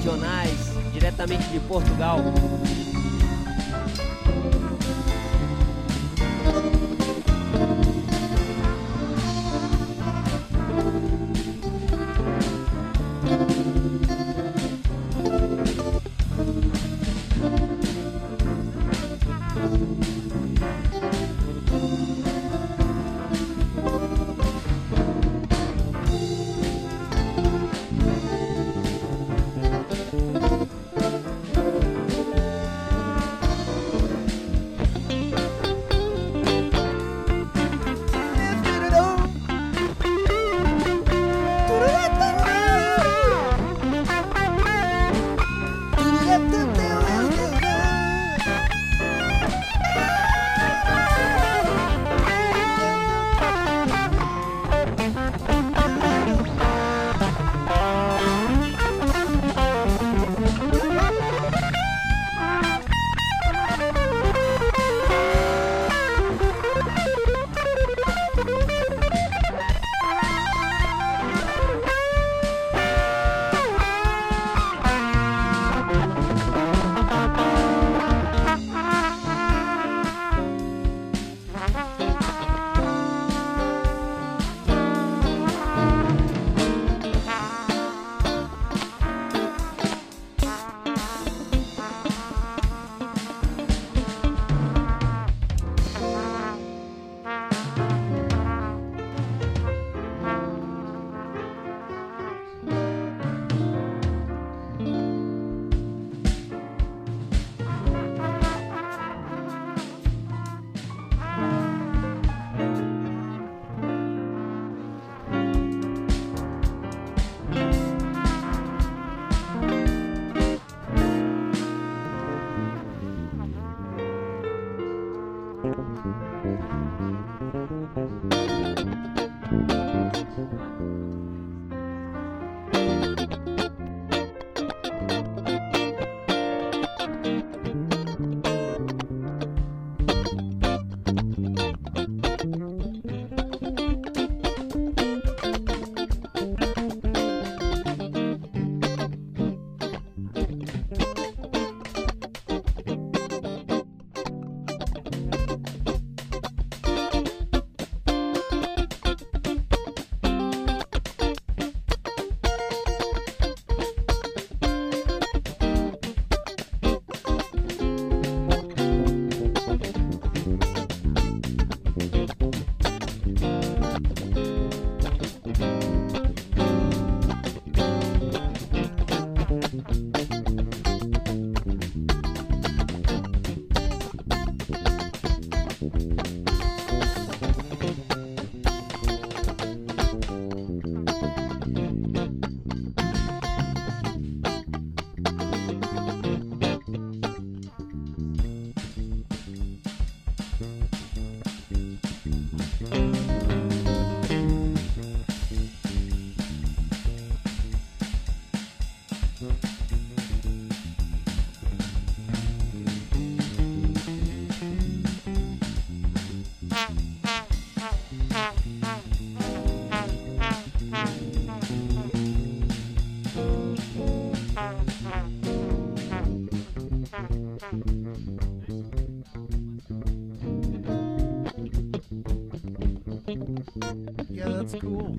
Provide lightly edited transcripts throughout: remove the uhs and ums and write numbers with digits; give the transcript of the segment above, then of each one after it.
regionais, diretamente de Portugal. Yeah, that's cool.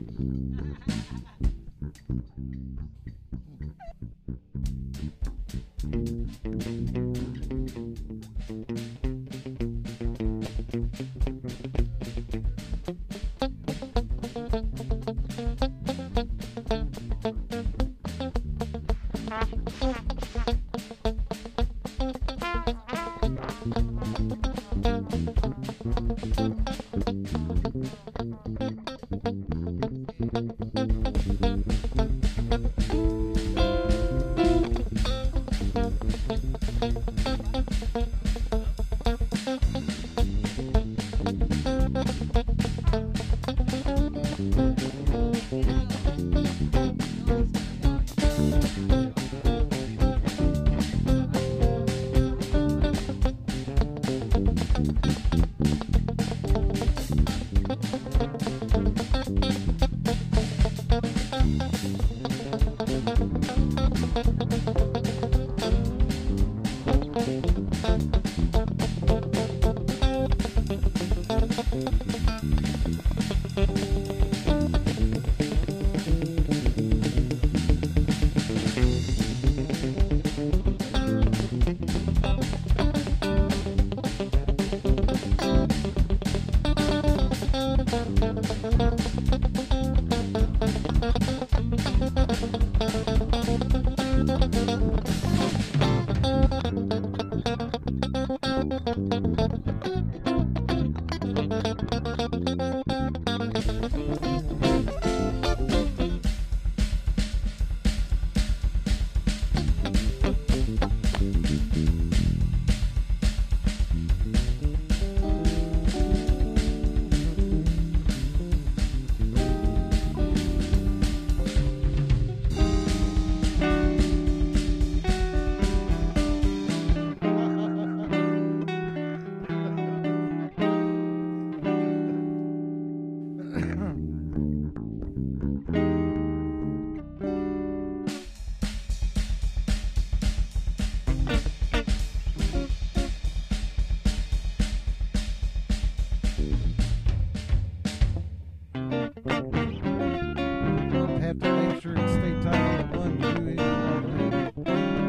Have to make sure it stay tight on the 1, 2, anything like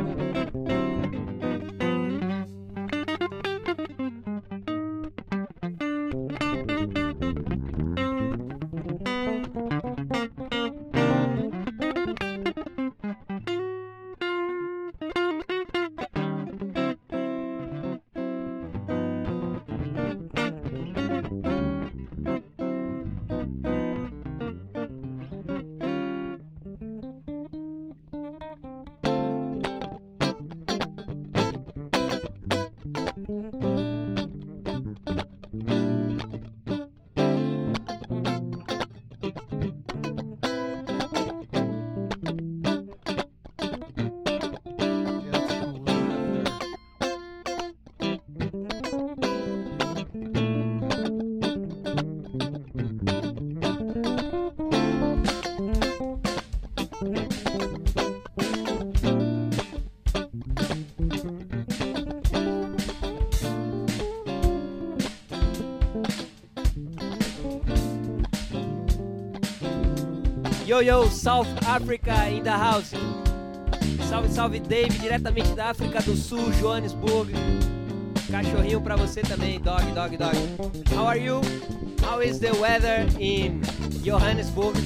Yo, yo, South Africa in the house. Salve, salve, Dave, diretamente da África do Sul, Johannesburg. Cachorrinho pra você também, dog, dog, dog. How are you? How is the weather in Johannesburg?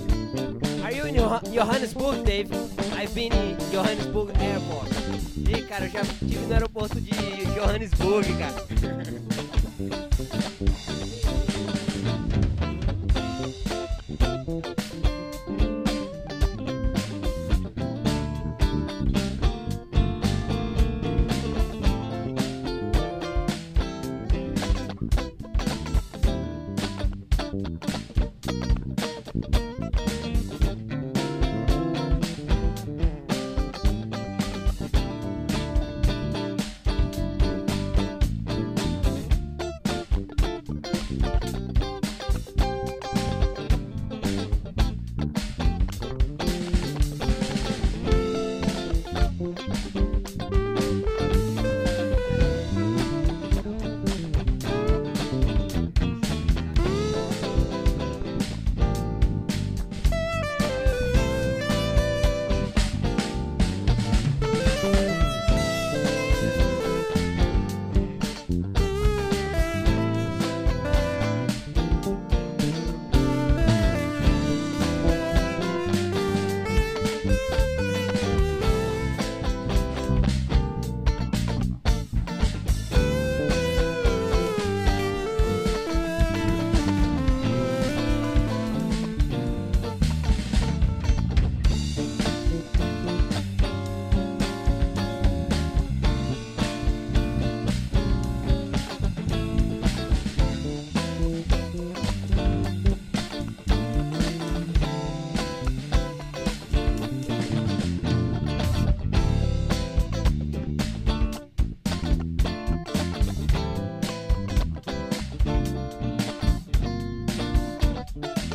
Are you in Johannesburg, Dave? I've been in Johannesburg Airport. Ih, cara, eu já estive no aeroporto de Johannesburg, cara.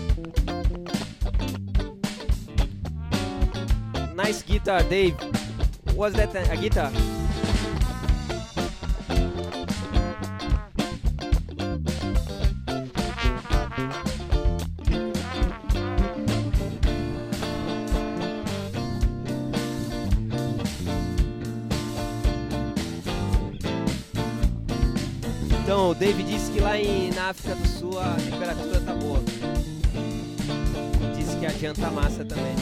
Nice guitar, Dave. Was that a guitar? Então, o David disse que lá na África do Sul a temperatura tá boa. Disse que adianta a massa também.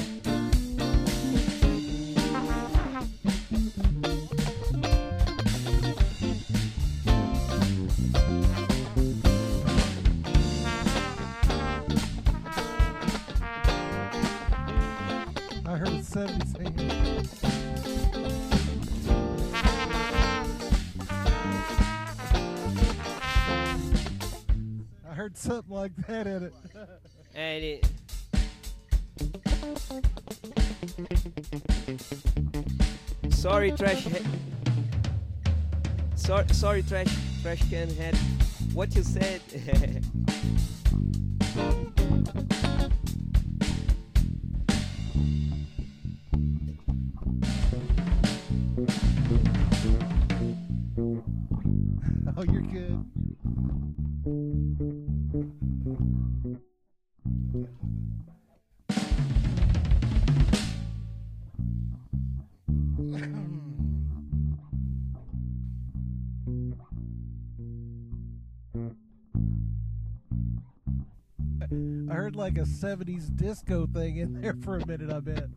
I heard 70s here. I heard something like that in it. É, ele... Sorry, sorry, trash can head. What you said? Oh, you're good. I heard like a 70s disco thing in there for a minute, I bet.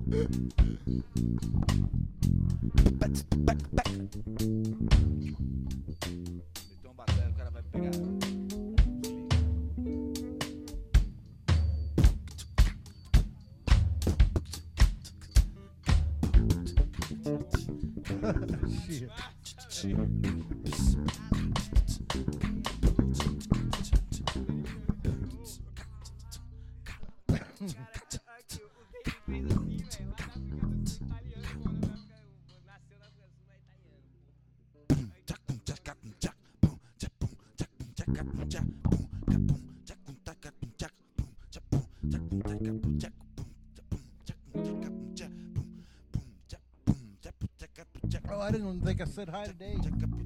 Então batendo, o cara vai pegar. Shit. Oh, I didn't even think I said hi today.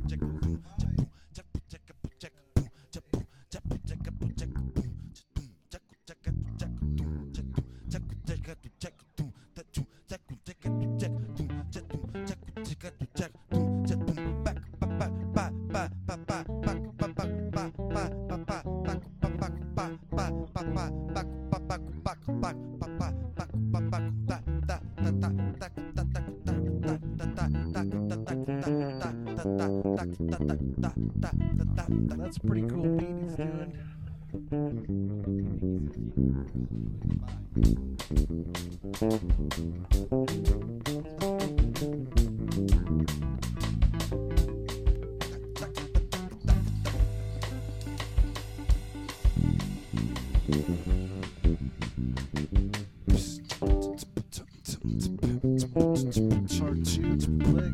That's a pretty cool beat he's doing. Part two to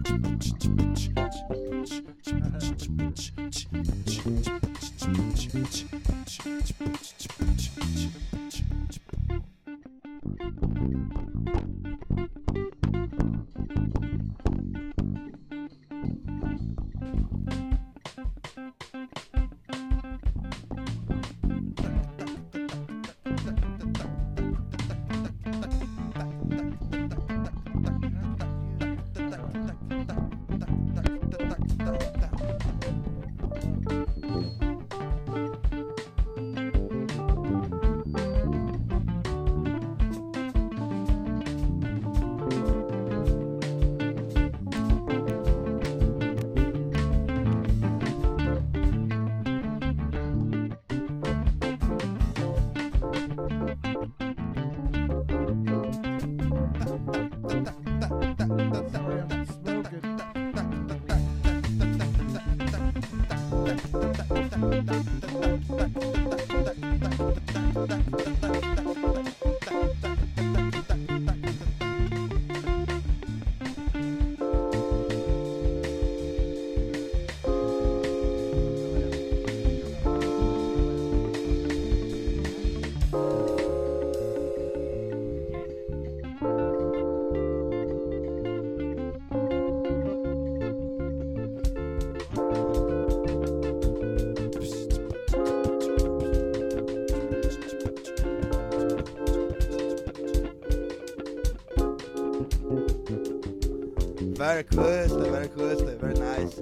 Very good, very nice.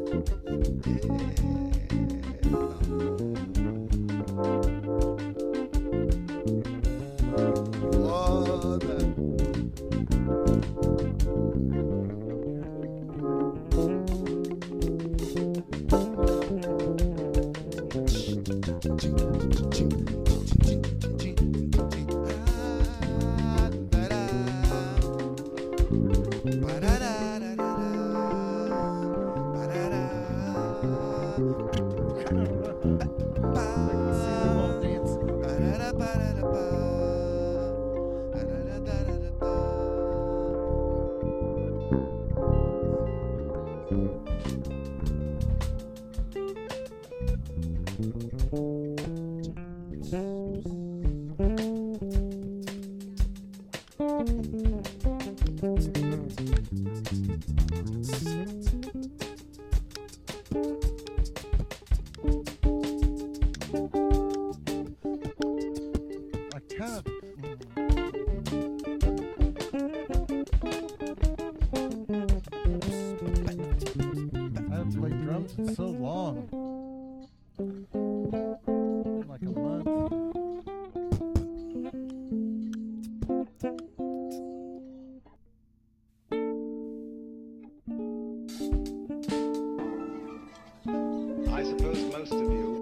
So long. Like a month. most of you.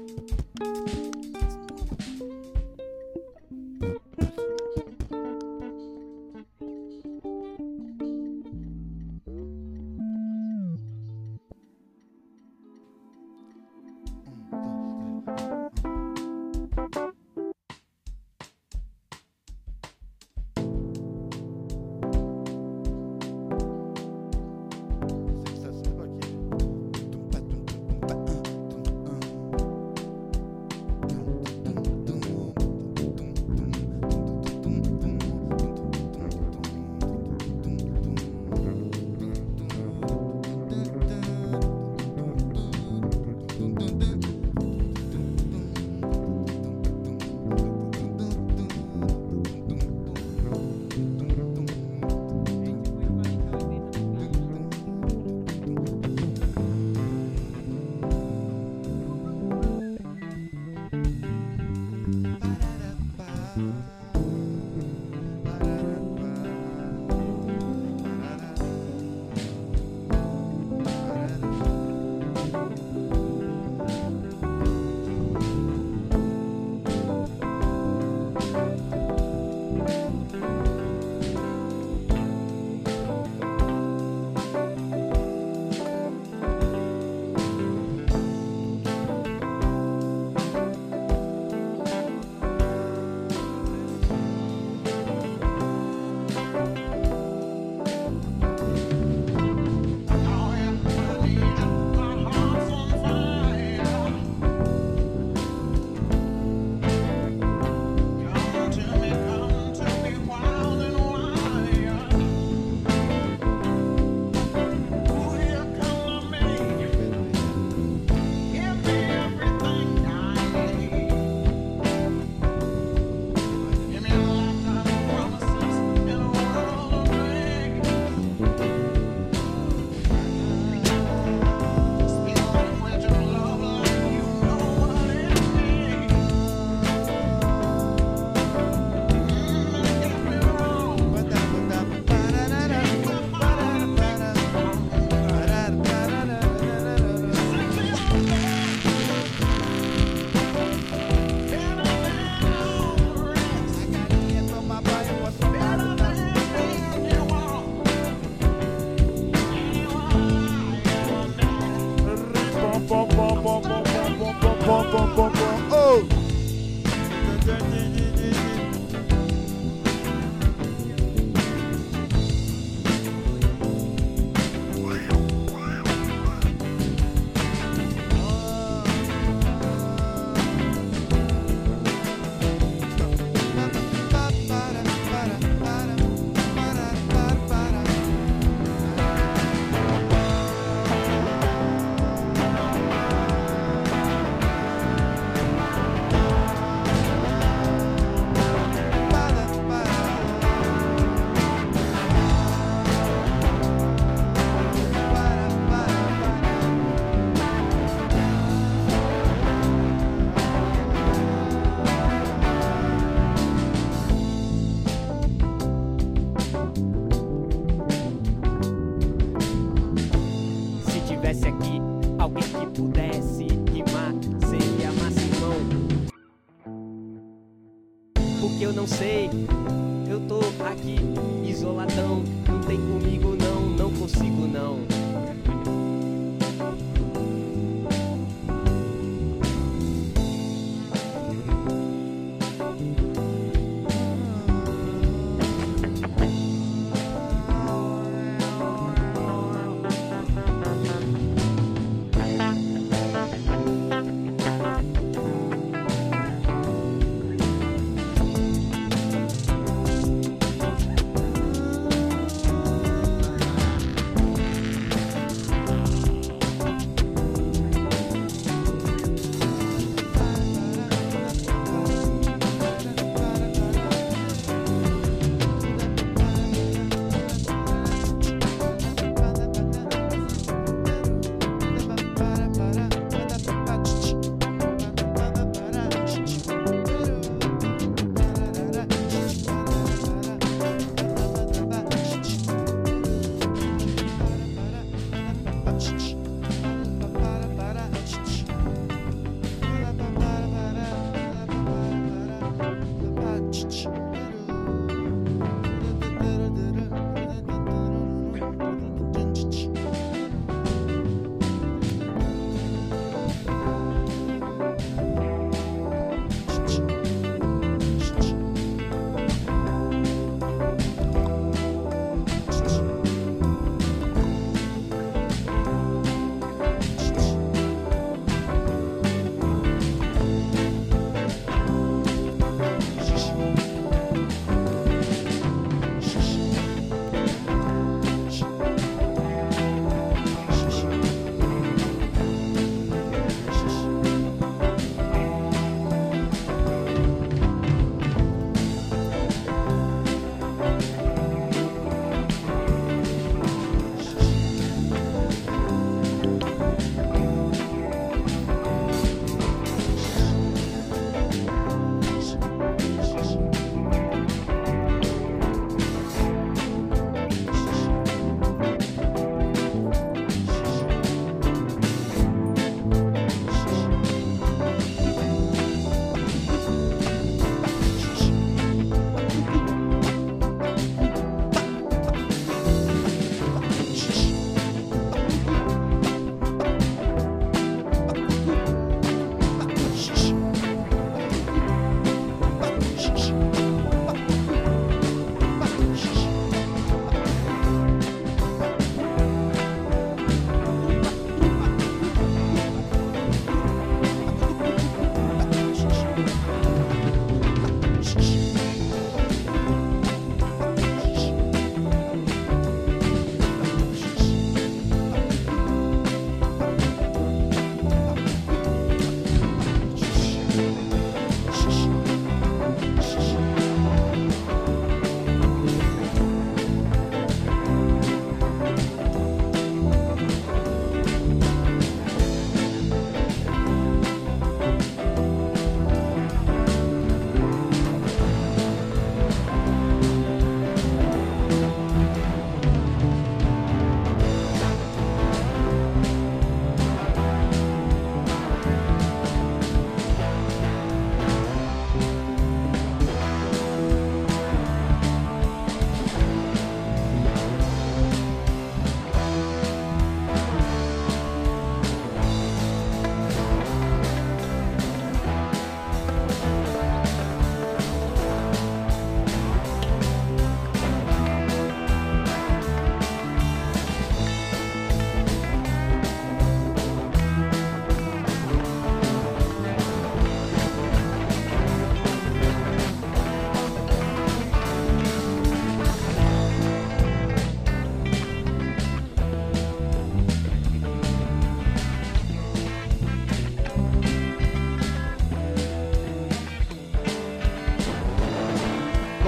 Porque eu não sei, eu tô aqui isoladão, não tem comigo não, não consigo não.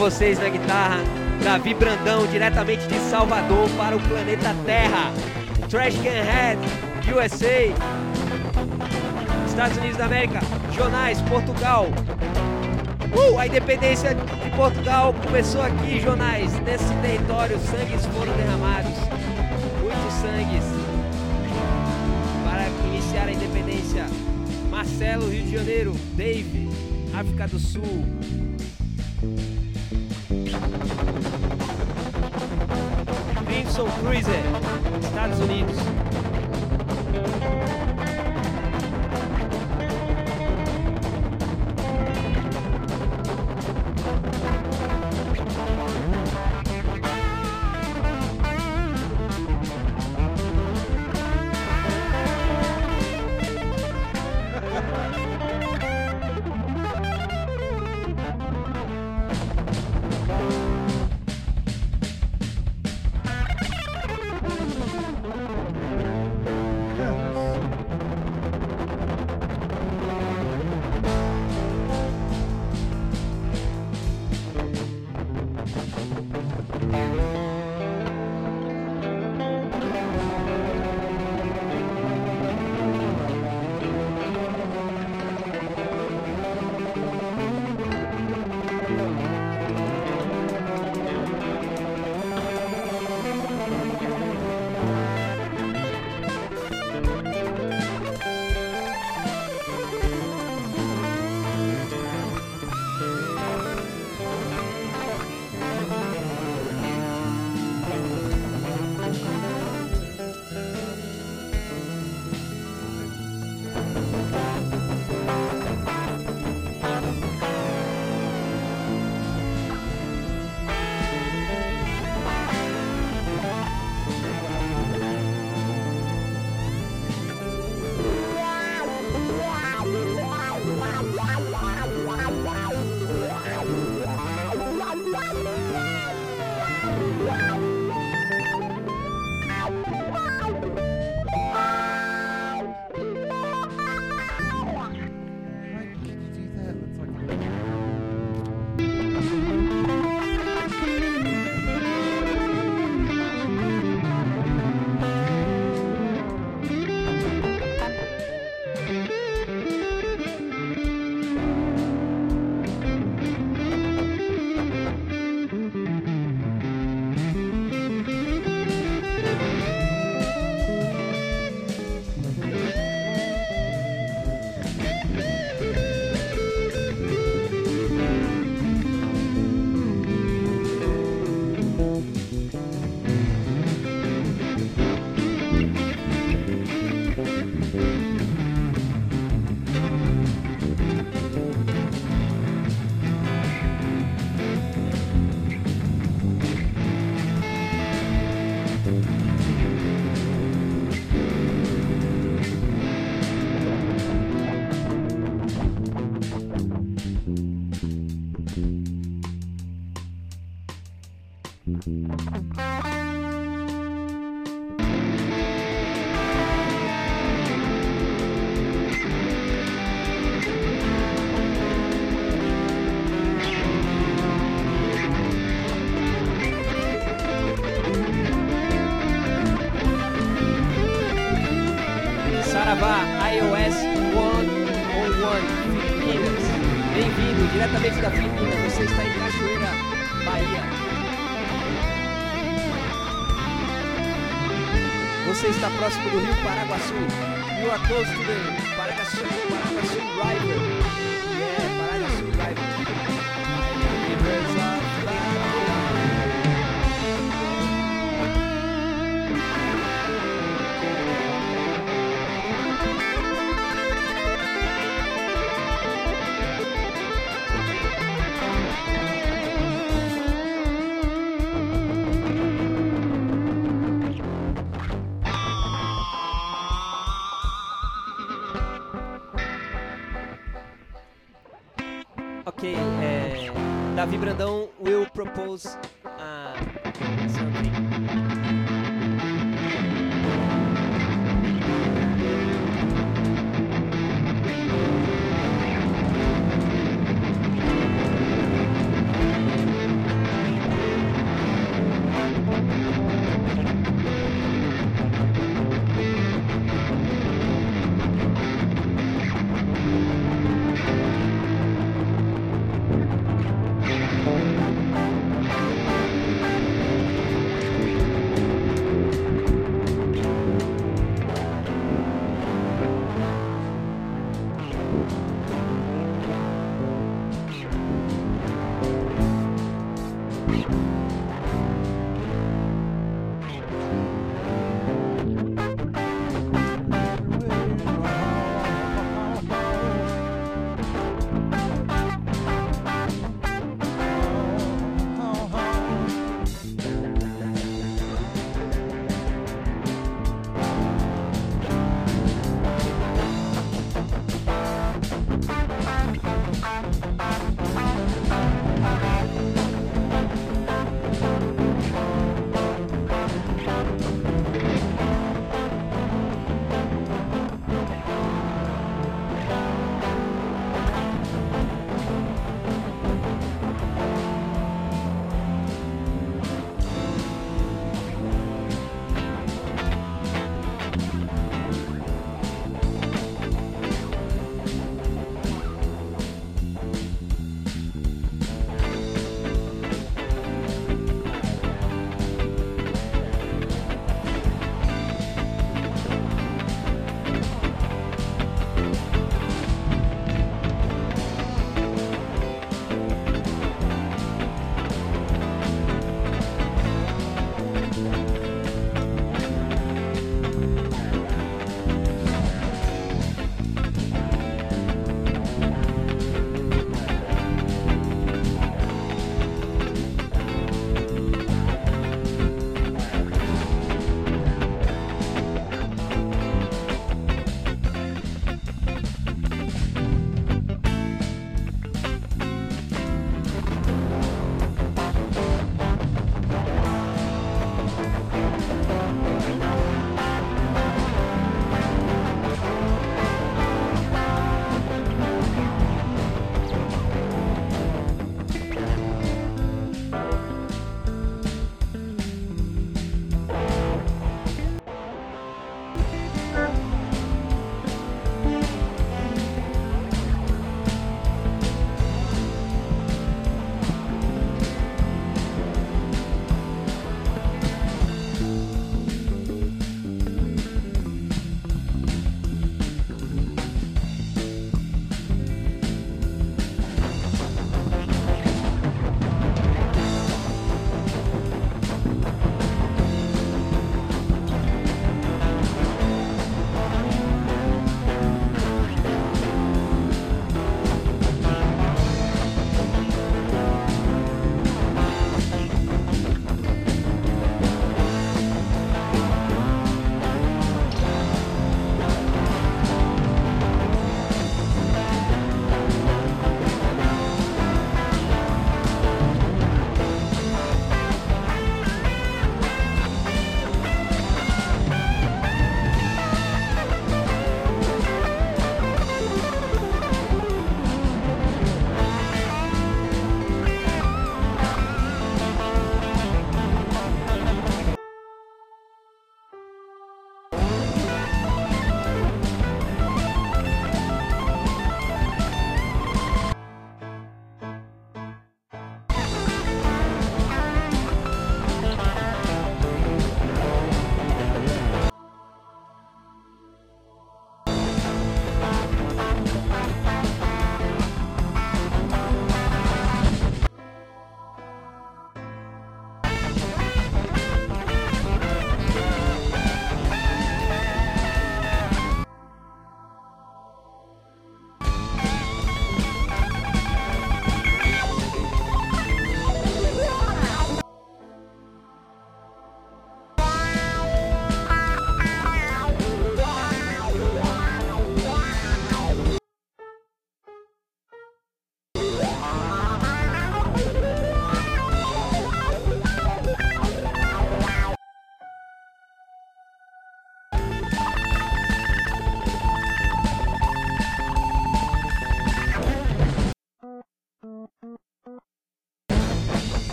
vocês na guitarra, Davi Brandão, diretamente de Salvador para o planeta Terra. Trash Can Head, USA, Estados Unidos da América. Jonais, Portugal. A independência de Portugal começou aqui, Jonais. Nesse território, sangues foram derramados. Muitos sangues para iniciar a independência. Marcelo, Rio de Janeiro. Dave, África do Sul. Crimson Cruiser, Estados Unidos. Saravá, iOS 101, Filipinas. Bem-vindo, diretamente da Filipinas. Você está em Cachoeira, Bahia. Você está próximo do rio Paraguaçu. You are close to the Paraguaçu River. Yeah, Paraguaçu River. Rivers of love. Ok, Davi Brandão will propose something.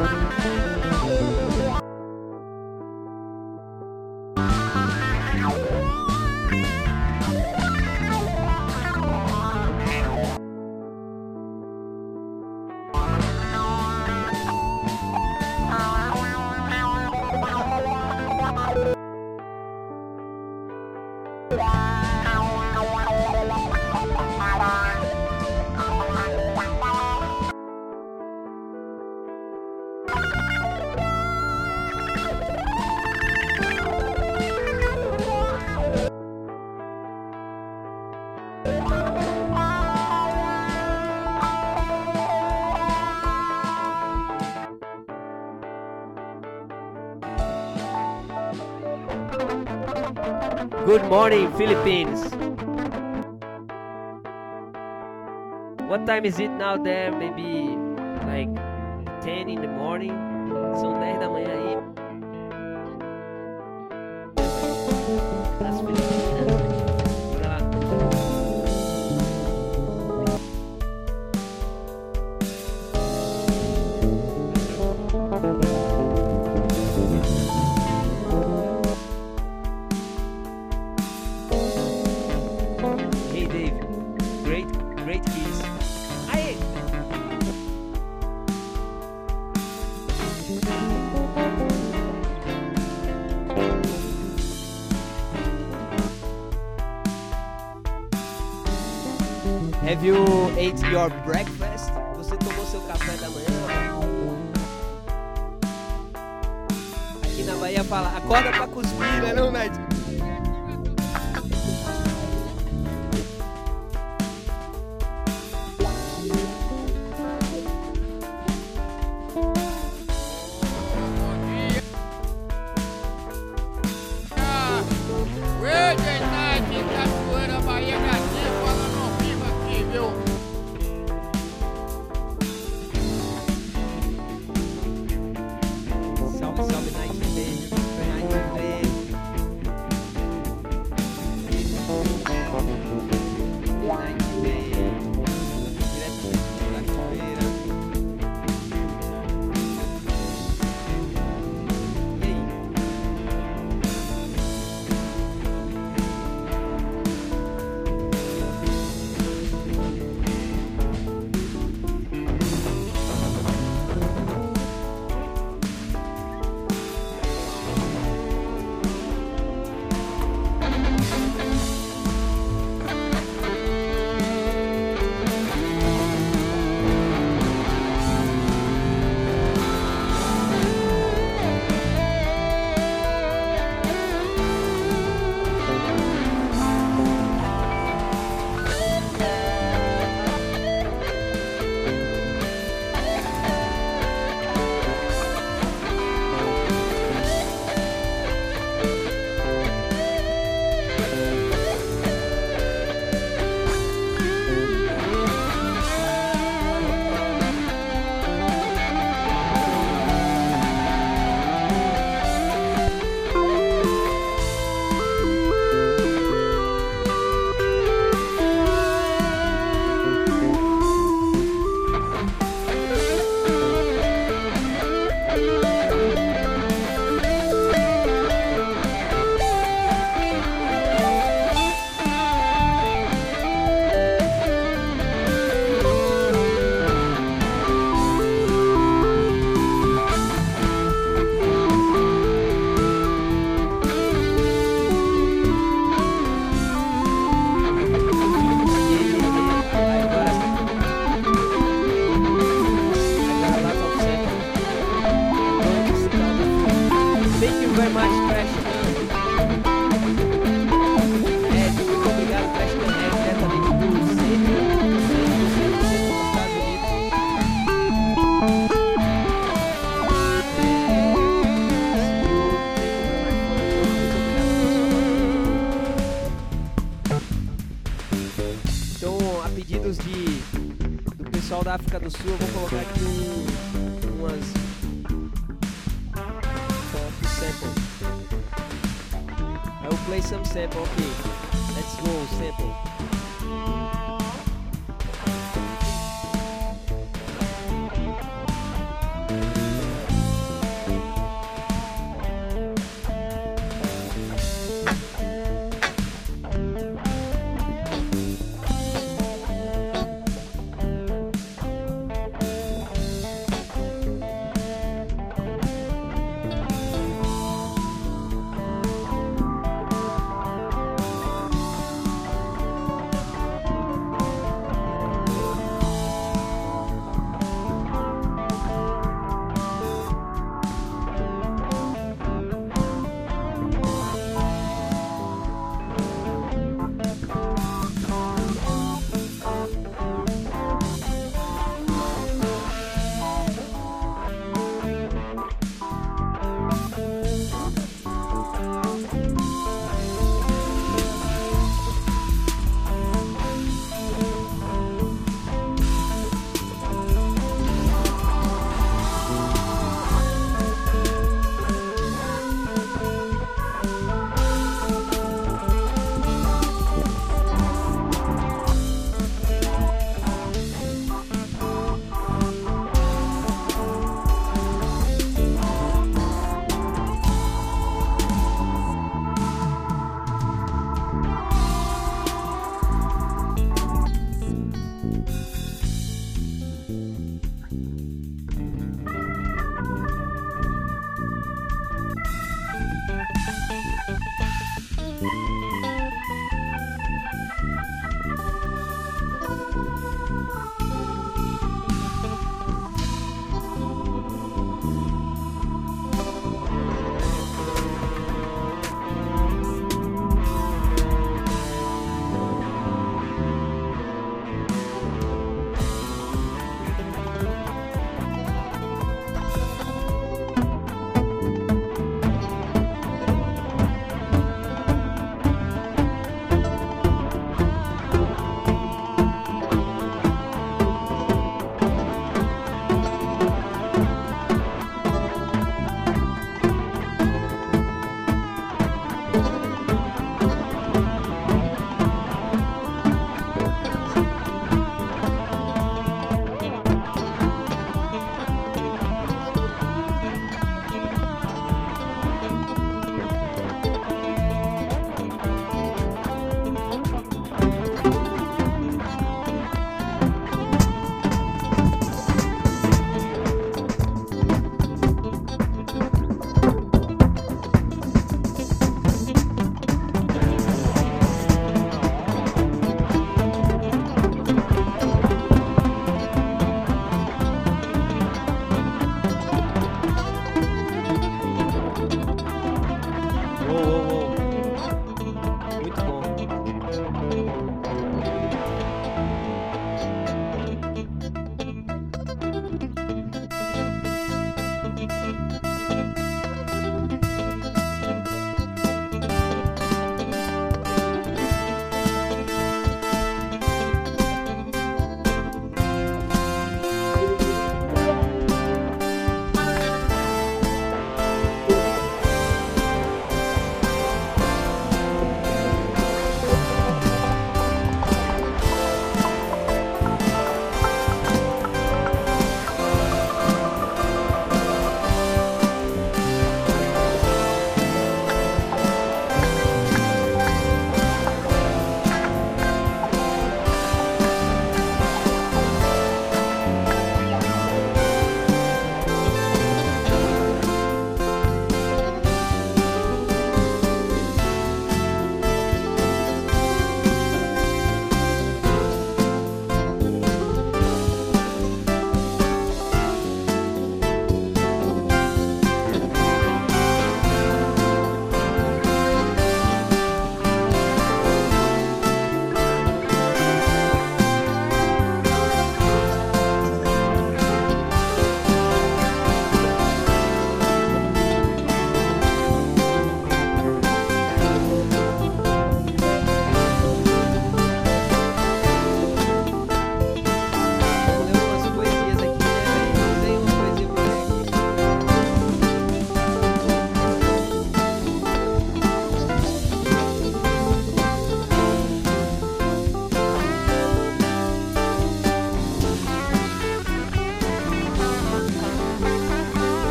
Good morning, Philippines. What time is it now there? Maybe like 10 in the morning. São 10 da manhã aí. As Filipinas. Bora lá. Hey Dave, great keys. Aê! Have you ate your breakfast? Você tomou seu café da manhã? Aqui na Bahia fala, acorda pra cuspir, né não, Ned? Salve, salve, Night Day. Night Day. Night Day. Diretamente da cachoeira. E aí? Thank you very much, Crash. Muito obrigado, Crash Connect, diretamente do centro dos Estados Unidos. Então, a pedidos do pessoal da África do Sul, eu vou colocar aqui umas sample. I will play some sample. Okay, let's go sample.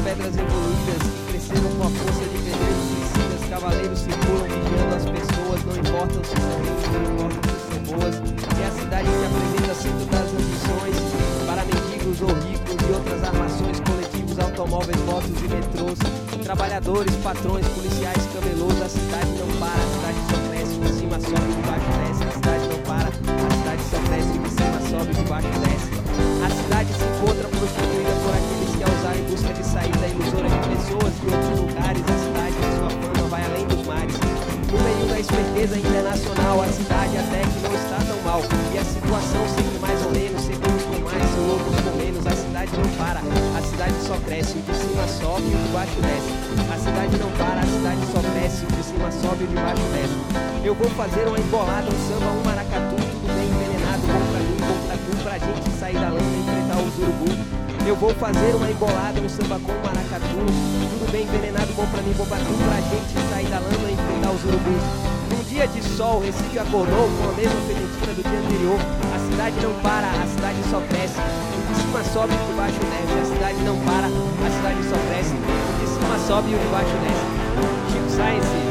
pedras evoluídas que cresceram com a força de guerreiros suicidas, cavaleiros circulam vigiando as pessoas, não importam se são ricos, não importam se são boas. É a cidade que apresenta centro das ambições para mendigos ou ricos e outras armações, coletivos, automóveis, motos e metrôs, trabalhadores, patrões, policiais, camelôs. A cidade não para, a cidade só cresce, de cima sobe, de baixo desce. A cidade não para, a cidade só cresce, de cima sobe, de baixo desce. A cidade se encontra prostituída por aqueles que a usaram em busca de saída ilusória de pessoas de outros lugares. A cidade, de sua fama, vai além dos mares. No meio da esperteza internacional, a cidade até que não está tão mal. E a situação sempre mais ou menos, seguros com mais, são loucos com menos. A cidade não para, a cidade só cresce, o de cima sobe e o de baixo desce. A cidade não para, a cidade só cresce, o de cima sobe e o de baixo desce. Eu vou fazer uma embolada, um samba, um maracatu, tudo bem envenenado, bom pra mim, bom pra tu, pra gente sair da lama e enfrentar os urubu. Eu vou fazer uma embolada, um samba com maracatu, tudo bem envenenado, bom pra mim, bom pra tu, pra gente sair da lama e enfrentar os urubus. Num dia de sol, Recife acordou com a mesma fedentina do dia anterior. A cidade não para, a cidade só cresce, o de cima sobe e o de baixo desce. A cidade não para, a cidade só cresce, o de cima sobe e o de baixo desce. Chico Science.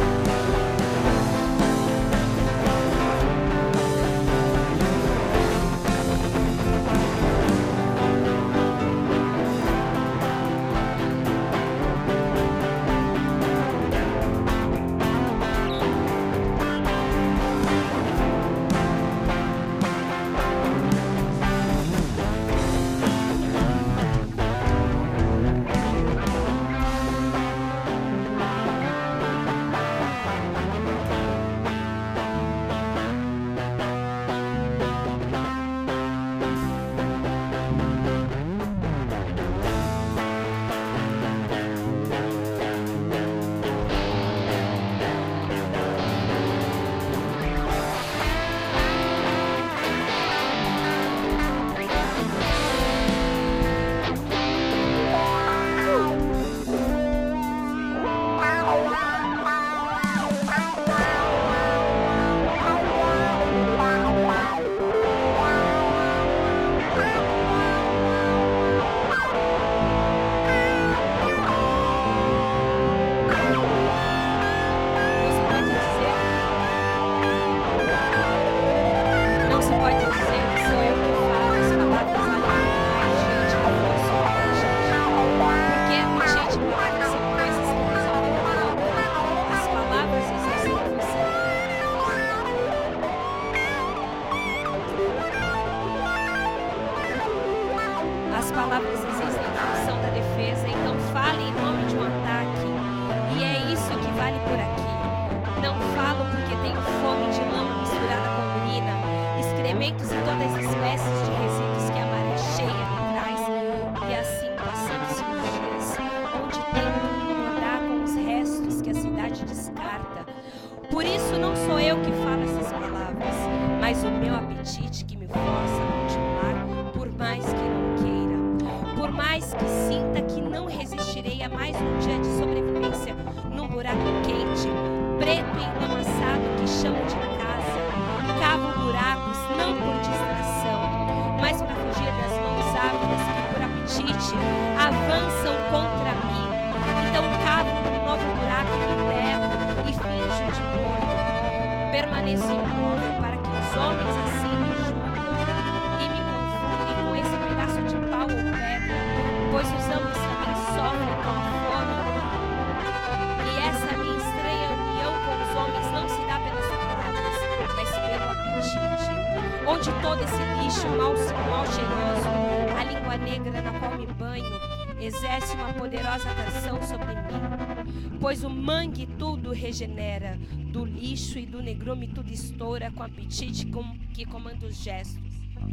Onde todo esse lixo mal cheiroso, a língua negra na qual me banho, exerce uma poderosa atração sobre mim. Pois o mangue tudo regenera, do lixo e do negrume tudo estoura, com apetite que comanda os gestos.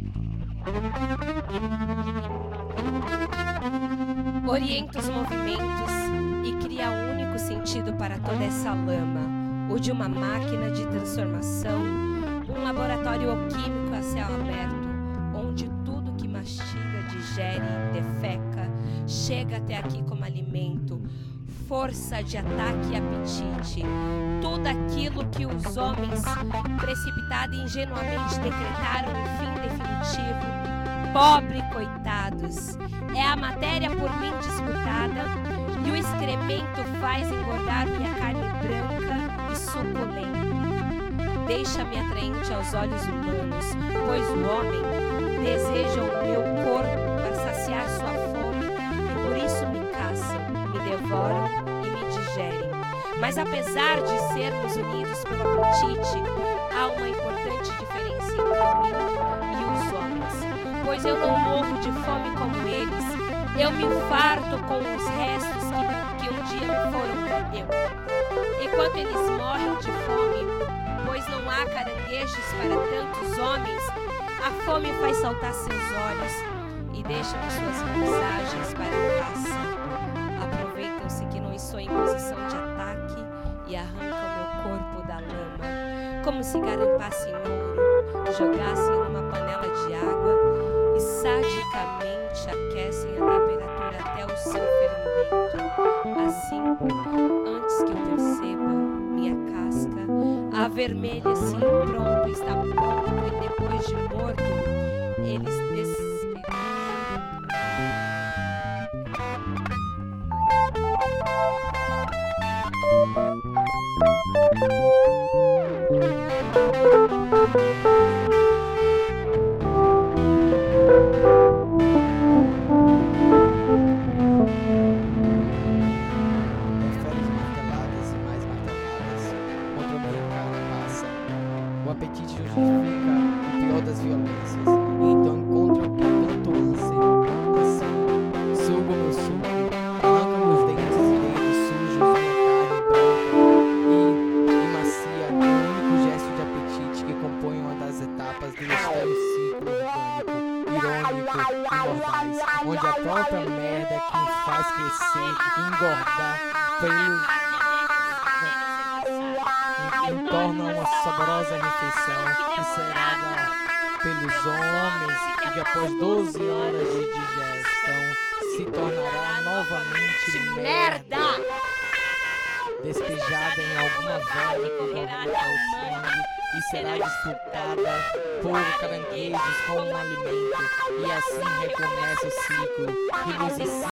Orienta os movimentos e cria um único sentido para toda essa lama, o de uma máquina de transformação, um laboratório alquímico a céu aberto, onde tudo que mastiga, digere, defeca, chega até aqui como alimento, força de ataque e apetite. Tudo aquilo que os homens, precipitado e ingenuamente, decretaram um fim definitivo. Pobre coitados, é a matéria por mim disputada, alimento faz engordar minha carne branca e suculenta. Deixa-me atraente aos olhos humanos, pois o homem deseja o meu corpo para saciar sua fome, e por isso me caçam, me devoram e me digerem. Mas apesar de sermos unidos pelo apetite, há uma importante diferença entre mim e os homens, pois eu não morro de fome como eles, eu me farto com os restos que um dia me foram eu. Enquanto eles morrem de fome, pois não há caranguejos para tantos homens, a fome faz saltar seus olhos e deixam suas mensagens para a caça. Aproveitam-se que não estou em posição de ataque e arrancam meu corpo da lama, como se garimpassem ouro, jogassem numa panela de água e sadicamente aquecem a temperatura até o seu fermento. Assim, antes que eu perceba minha casca, avermelha assim, pronto, está pronto, e depois de morto, eles O apetite justifica o pior das violências, e então encontra o que tanto ânsia. Assim, sugo meu suco, arranca meus dentes e dedos sujos, minha carne branca e macia, o único gesto de apetite que compõe uma das etapas do estéril ciclo orgânico, irônico e mordaz, onde a própria merda é quem faz crescer e engordar pelo torna uma saborosa refeição que será pelos homens e que após 12 horas de digestão se tornará novamente merda despejada em alguma vela que correrá o sangue e será disputada por caranguejos como um alimento, e assim recomeça o ciclo que nos ensina